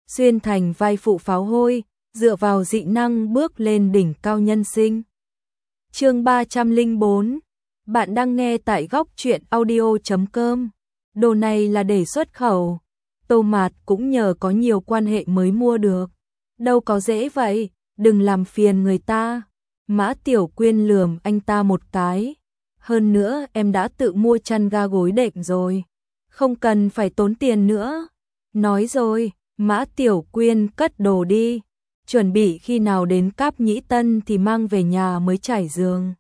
xuyên thành vai phụ pháo hôi, dựa vào dị năng bước lên đỉnh cao nhân sinh. Chương 304. Bạn đang nghe tại góc truyện audio.com. Đồ này là để xuất khẩu. Tô Mạt cũng nhờ có nhiều quan hệ mới mua được. Đâu có dễ vậy, đừng làm phiền người ta. Mã Tiểu Quyên lườm anh ta một cái. Hơn nữa em đã tự mua chăn ga gối đệm rồi. Không cần phải tốn tiền nữa. Nói rồi, Mã Tiểu Quyên cất đồ đi. Chuẩn bị khi nào đến Cáp Nhĩ Tân thì mang về nhà mới trải giường.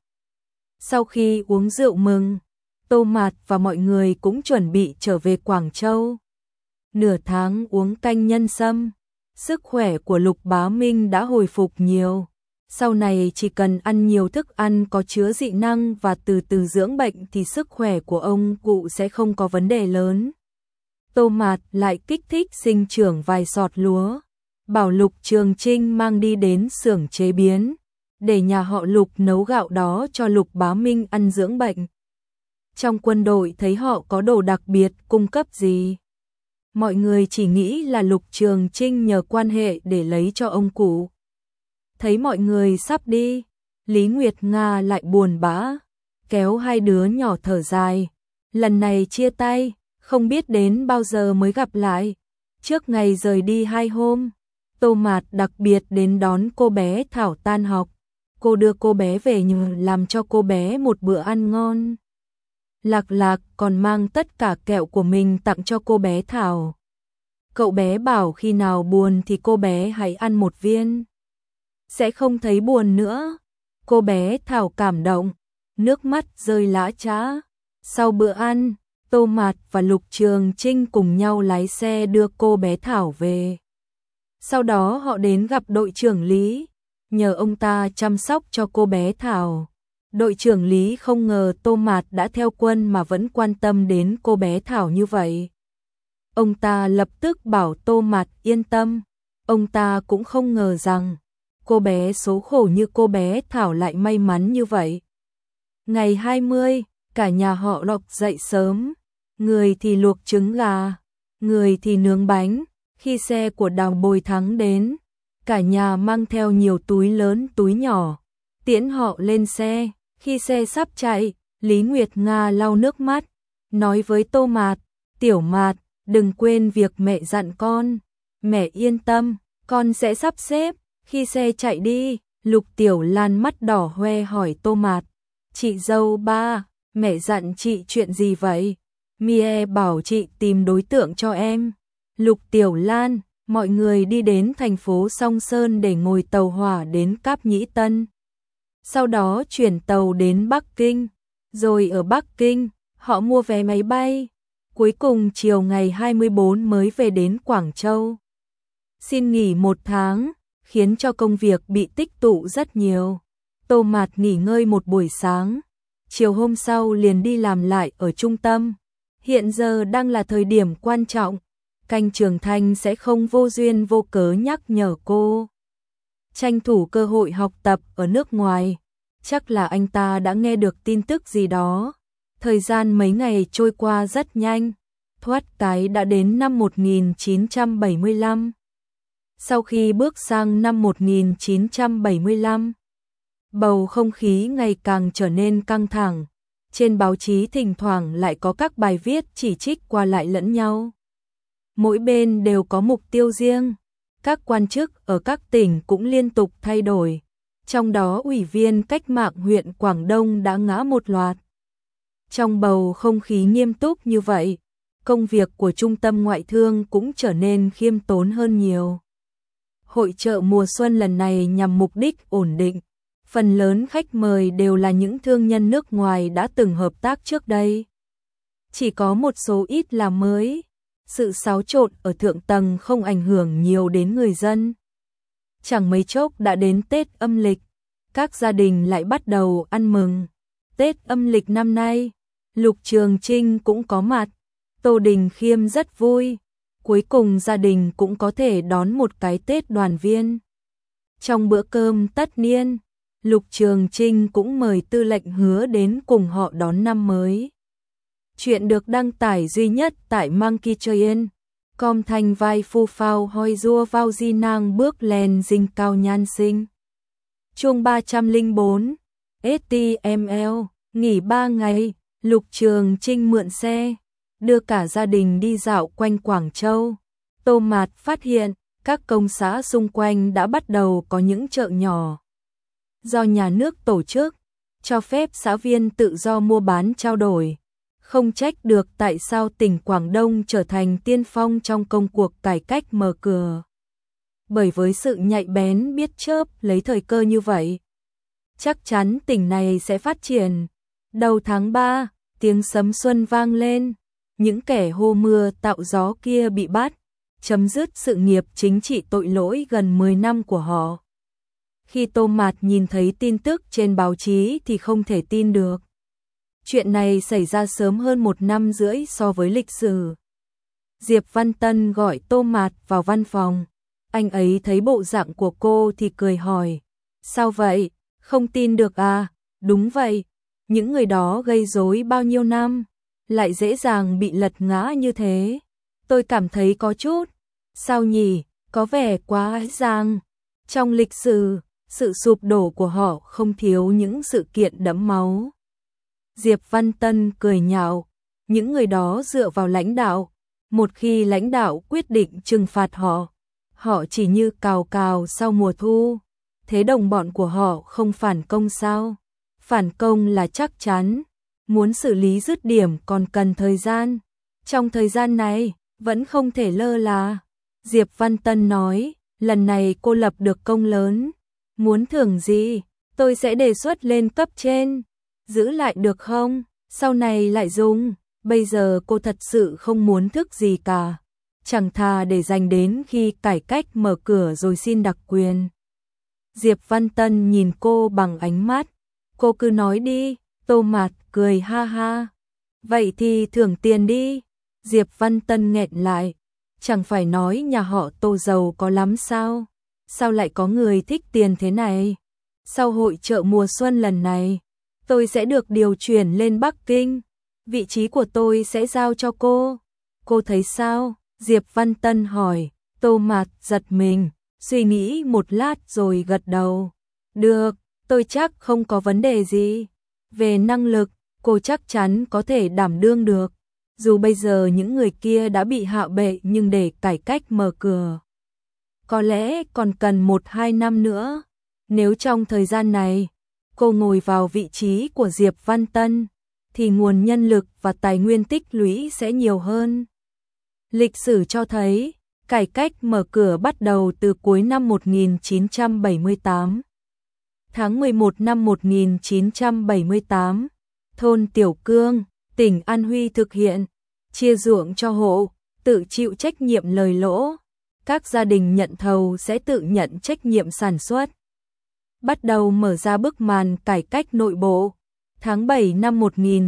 Sau khi uống rượu mừng, Tô Mạt và mọi người cũng chuẩn bị trở về Quảng Châu. Nửa tháng uống canh nhân sâm, sức khỏe của Lục Bá Minh đã hồi phục nhiều. Sau này chỉ cần ăn nhiều thức ăn có chứa dị năng và từ từ dưỡng bệnh thì sức khỏe của ông cụ sẽ không có vấn đề lớn. Tô Mạt lại kích thích sinh trưởng vài sọt lúa, bảo Lục Trường Trinh mang đi đến xưởng chế biến, để nhà họ Lục nấu gạo đó cho Lục Bá Minh ăn dưỡng bệnh. Trong quân đội thấy họ có đồ đặc biệt cung cấp gì, mọi người chỉ nghĩ là Lục Trường Trinh nhờ quan hệ để lấy cho ông cụ. Thấy mọi người sắp đi, Lý Nguyệt Nga lại buồn bã, kéo hai đứa nhỏ thở dài. Lần này chia tay, không biết đến bao giờ mới gặp lại. Trước ngày rời đi 2 hôm, Tô Mạt đặc biệt đến đón cô bé Thảo tan học. Cô đưa cô bé về nhờ làm cho cô bé một bữa ăn ngon. Lạc Lạc còn mang tất cả kẹo của mình tặng cho cô bé Thảo. Cậu bé bảo khi nào buồn thì cô bé hãy ăn một viên, sẽ không thấy buồn nữa. Cô bé Thảo cảm động, nước mắt rơi lã chã. Sau bữa ăn, Tô Mạt và Lục Trường Trinh cùng nhau lái xe đưa cô bé Thảo về. Sau đó họ đến gặp đội trưởng Lý, nhờ ông ta chăm sóc cho cô bé Thảo. Đội trưởng Lý không ngờ Tô Mạt đã theo quân mà vẫn quan tâm đến cô bé Thảo như vậy. Ông ta lập tức bảo Tô Mạt yên tâm. Ông ta cũng không ngờ rằng cô bé số khổ như cô bé Thảo lại may mắn như vậy. Ngày 20, cả nhà họ Lộc dậy sớm, người thì luộc trứng gà, người thì nướng bánh. Khi xe của Đào Bồi Thắng đến, cả nhà mang theo nhiều túi lớn túi nhỏ, tiễn họ lên xe. Khi xe sắp chạy, Lý Nguyệt Nga lau nước mắt, nói với Tô Mạt, Tiểu Mạt, đừng quên việc mẹ dặn con. Mẹ yên tâm, con sẽ sắp xếp. Khi xe chạy đi, Lục Tiểu Lan mắt đỏ hoe hỏi Tô Mạt, chị dâu ba, mẹ dặn chị chuyện gì vậy? Mie bảo chị tìm đối tượng cho em. Lục Tiểu Lan, mọi người đi đến thành phố Song Sơn để ngồi tàu hỏa đến Cáp Nhĩ Tân. Sau đó chuyển tàu đến Bắc Kinh, rồi ở Bắc Kinh, họ mua vé máy bay. Cuối cùng chiều ngày 24 mới về đến Quảng Châu. Xin nghỉ 1 tháng, khiến cho công việc bị tích tụ rất nhiều. Tô Mạt nghỉ ngơi một buổi sáng, chiều hôm sau liền đi làm lại ở trung tâm. Hiện giờ đang là thời điểm quan trọng, Canh Trường Thanh sẽ không vô duyên vô cớ nhắc nhở cô tranh thủ cơ hội học tập ở nước ngoài. Chắc là anh ta đã nghe được tin tức gì đó. Thời gian mấy ngày trôi qua rất nhanh, thoát cái đã đến năm 1975. Sau khi bước sang năm 1975, bầu không khí ngày càng trở nên căng thẳng. Trên báo chí thỉnh thoảng lại có các bài viết chỉ trích qua lại lẫn nhau. Mỗi bên đều có mục tiêu riêng. Các quan chức ở các tỉnh cũng liên tục thay đổi. Trong đó ủy viên cách mạng huyện Quảng Đông đã ngã một loạt. Trong bầu không khí nghiêm túc như vậy, công việc của Trung tâm Ngoại thương cũng trở nên khiêm tốn hơn nhiều. Hội chợ mùa xuân lần này nhằm mục đích ổn định. Phần lớn khách mời đều là những thương nhân nước ngoài đã từng hợp tác trước đây. Chỉ có một số ít là mới. Sự xáo trộn ở thượng tầng không ảnh hưởng nhiều đến người dân. Chẳng mấy chốc đã đến Tết âm lịch, các gia đình lại bắt đầu ăn mừng. Tết âm lịch năm nay, Lục Trường Trinh cũng có mặt. Tô Đình Khiêm rất vui. Cuối cùng gia đình cũng có thể đón một cái Tết đoàn viên. Trong bữa cơm tất niên, Lục Trường Trinh cũng mời Tư lệnh Hứa đến cùng họ đón năm mới. Chuyện được đăng tải duy nhất tại Monkey Train. Com thanh vai phu phao hoi rua vào di nang bước lên dinh cao nhan sinh. Chương 304 STML. Nghỉ 3 ngày, Lục Trường Trinh mượn xe, đưa cả gia đình đi dạo quanh Quảng Châu. Tô Mạt phát hiện, các công xã xung quanh đã bắt đầu có những chợ nhỏ do nhà nước tổ chức, cho phép xã viên tự do mua bán trao đổi. Không trách được tại sao tỉnh Quảng Đông trở thành tiên phong trong công cuộc cải cách mở cửa. Bởi với sự nhạy bén biết chớp lấy thời cơ như vậy, chắc chắn tỉnh này sẽ phát triển. Đầu tháng 3, tiếng sấm xuân vang lên, những kẻ hô mưa tạo gió kia bị bắt, chấm dứt sự nghiệp chính trị tội lỗi gần 10 năm của họ. Khi Tô Mạt nhìn thấy tin tức trên báo chí thì không thể tin được. Chuyện này xảy ra sớm hơn 1 năm rưỡi so với lịch sử. Diệp Văn Tân gọi Tô Mạt vào văn phòng. Anh ấy thấy bộ dạng của cô thì cười hỏi. Sao vậy? Không tin được à? Đúng vậy. Những người đó gây rối bao nhiêu năm, lại dễ dàng bị lật ngã như thế. Tôi cảm thấy có chút. Sao nhỉ? Có vẻ quá ràng. Trong lịch sử, sự sụp đổ của họ không thiếu những sự kiện đẫm máu. Diệp Văn Tân cười nhạo. Những người đó dựa vào lãnh đạo. Một khi lãnh đạo quyết định trừng phạt họ, họ chỉ như cào cào sau mùa thu. Thế đồng bọn của họ không phản công sao? Phản công là chắc chắn. Muốn xử lý dứt điểm còn cần thời gian. Trong thời gian này, vẫn không thể lơ là. Diệp Văn Tân nói, lần này cô lập được công lớn. Muốn thưởng gì? Tôi sẽ đề xuất lên cấp trên. Giữ lại được không? Sau này lại dùng. Bây giờ cô thật sự không muốn thức gì cả. Chẳng thà để dành đến khi cải cách mở cửa rồi xin đặc quyền. Diệp Văn Tân nhìn cô bằng ánh mắt. Cô cứ nói đi. Tô Mạt cười ha ha. Vậy thì thưởng tiền đi. Diệp Văn Tân nghẹn lại. Chẳng phải nói nhà họ Tô giàu có lắm sao? Sao lại có người thích tiền thế này? Sau hội chợ mùa xuân lần này, tôi sẽ được điều chuyển lên Bắc Kinh. Vị trí của tôi sẽ giao cho cô. Cô thấy sao? Diệp Văn Tân hỏi. Tô Mạt giật mình, suy nghĩ một lát rồi gật đầu. Được, tôi chắc không có vấn đề gì. Về năng lực, cô chắc chắn có thể đảm đương được. Dù bây giờ những người kia đã bị hạ bệ nhưng để cải cách mở cửa, có lẽ còn cần 1-2 năm nữa. Nếu trong thời gian này, cô ngồi vào vị trí của Diệp Văn Tân, thì nguồn nhân lực và tài nguyên tích lũy sẽ nhiều hơn. Lịch sử cho thấy, cải cách mở cửa bắt đầu từ cuối năm 1978. Tháng 11 năm 1978, thôn Tiểu Cương, tỉnh An Huy thực hiện, chia ruộng cho hộ, tự chịu trách nhiệm lời lỗ. Các gia đình nhận thầu sẽ tự nhận trách nhiệm sản xuất. Bắt đầu mở ra bức màn cải cách nội bộ. Tháng 7 năm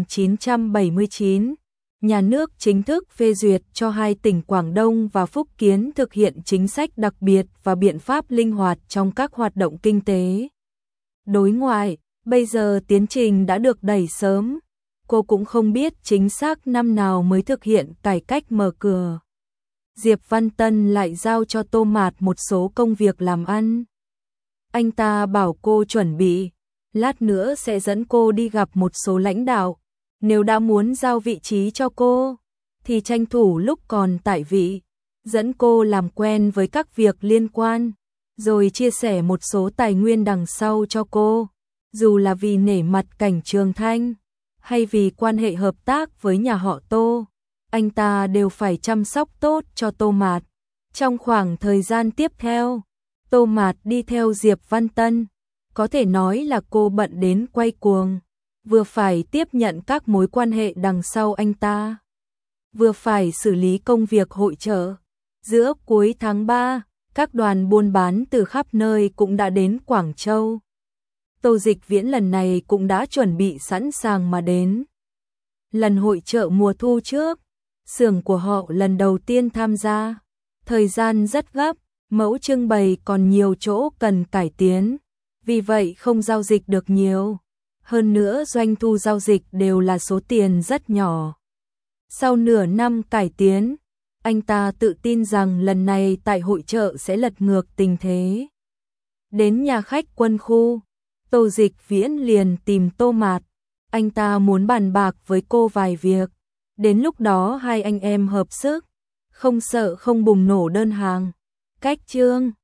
1979, nhà nước chính thức phê duyệt cho 2 tỉnh Quảng Đông và Phúc Kiến thực hiện chính sách đặc biệt và biện pháp linh hoạt trong các hoạt động kinh tế. Đối ngoại, bây giờ tiến trình đã được đẩy sớm. Cô cũng không biết chính xác năm nào mới thực hiện cải cách mở cửa. Diệp Văn Tân lại giao cho Tô Mạt một số công việc làm ăn. Anh ta bảo cô chuẩn bị, lát nữa sẽ dẫn cô đi gặp một số lãnh đạo. Nếu đã muốn giao vị trí cho cô, thì tranh thủ lúc còn tại vị, dẫn cô làm quen với các việc liên quan, rồi chia sẻ một số tài nguyên đằng sau cho cô. Dù là vì nể mặt Cảnh Trường Thanh, hay vì quan hệ hợp tác với nhà họ Tô, anh ta đều phải chăm sóc tốt cho Tô Mạt. Trong khoảng thời gian tiếp theo, Tô Mạt đi theo Diệp Văn Tân, có thể nói là cô bận đến quay cuồng, vừa phải tiếp nhận các mối quan hệ đằng sau anh ta, vừa phải xử lý công việc hội chợ. Giữa cuối tháng 3, các đoàn buôn bán từ khắp nơi cũng đã đến Quảng Châu. Tô Dịch Viễn lần này cũng đã chuẩn bị sẵn sàng mà đến. Lần hội chợ mùa thu trước, xưởng của họ lần đầu tiên tham gia. Thời gian rất gấp, mẫu trưng bày còn nhiều chỗ cần cải tiến, vì vậy không giao dịch được nhiều. Hơn nữa doanh thu giao dịch đều là số tiền rất nhỏ. Sau nửa năm cải tiến, Anh ta tự tin rằng lần này tại hội chợ sẽ lật ngược tình thế. Đến nhà khách Quân khu, Tô Dịch Viễn liền tìm Tô Mạt. Anh ta muốn bàn bạc với cô vài việc. Đến lúc đó hai anh em hợp sức, không sợ không bùng nổ đơn hàng. Cách chương